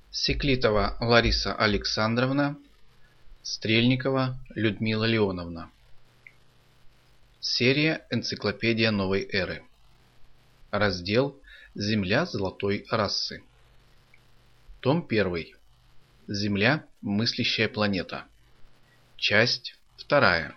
Секлитова Лариса Александровна, Стрельникова Людмила Леоновна. Серия «Энциклопедия новой эры». Раздел «Земля золотой расы». Том 1. Земля – мыслящая планета. Часть 2.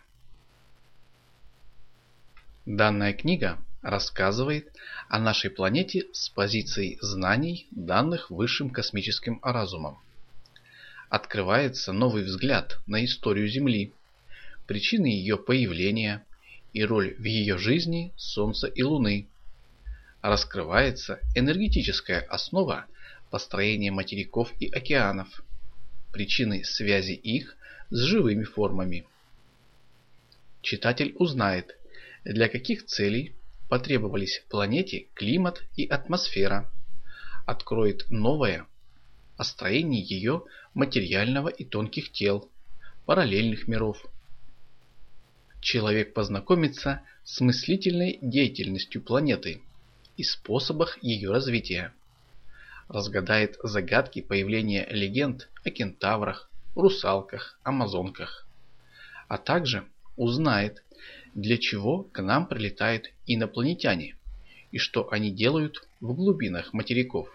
Данная книга рассказывает о нашей планете с позиции знаний, данных высшим космическим разумом. Открывается новый взгляд на историю Земли, причины ее появления и роль в ее жизни Солнца и Луны. Раскрывается энергетическая основа построения материков и океанов, причины связи их с живыми формами. Читатель узнает, для каких целей потребовались планете климат и атмосфера, откроет новое о строении ее материального и тонких тел, параллельных миров. Человек познакомится с мыслительной деятельностью планеты и способах ее развития, разгадает загадки появления легенд о кентаврах, русалках, амазонках, а также узнает, для чего к нам прилетают инопланетяне и что они делают в глубинах материков.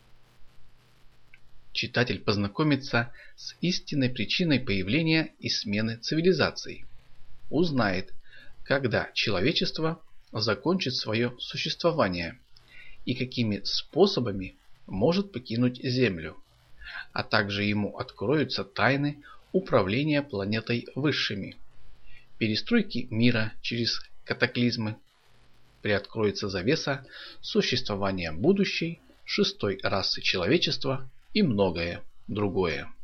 Читатель познакомится с истинной причиной появления и смены цивилизаций, узнает, когда человечество закончит свое существование и какими способами может покинуть Землю, а также ему откроются тайны управления планетой высшими, перестройки мира через катаклизмы, приоткроется завеса существования будущей шестой расы человечества и многое другое.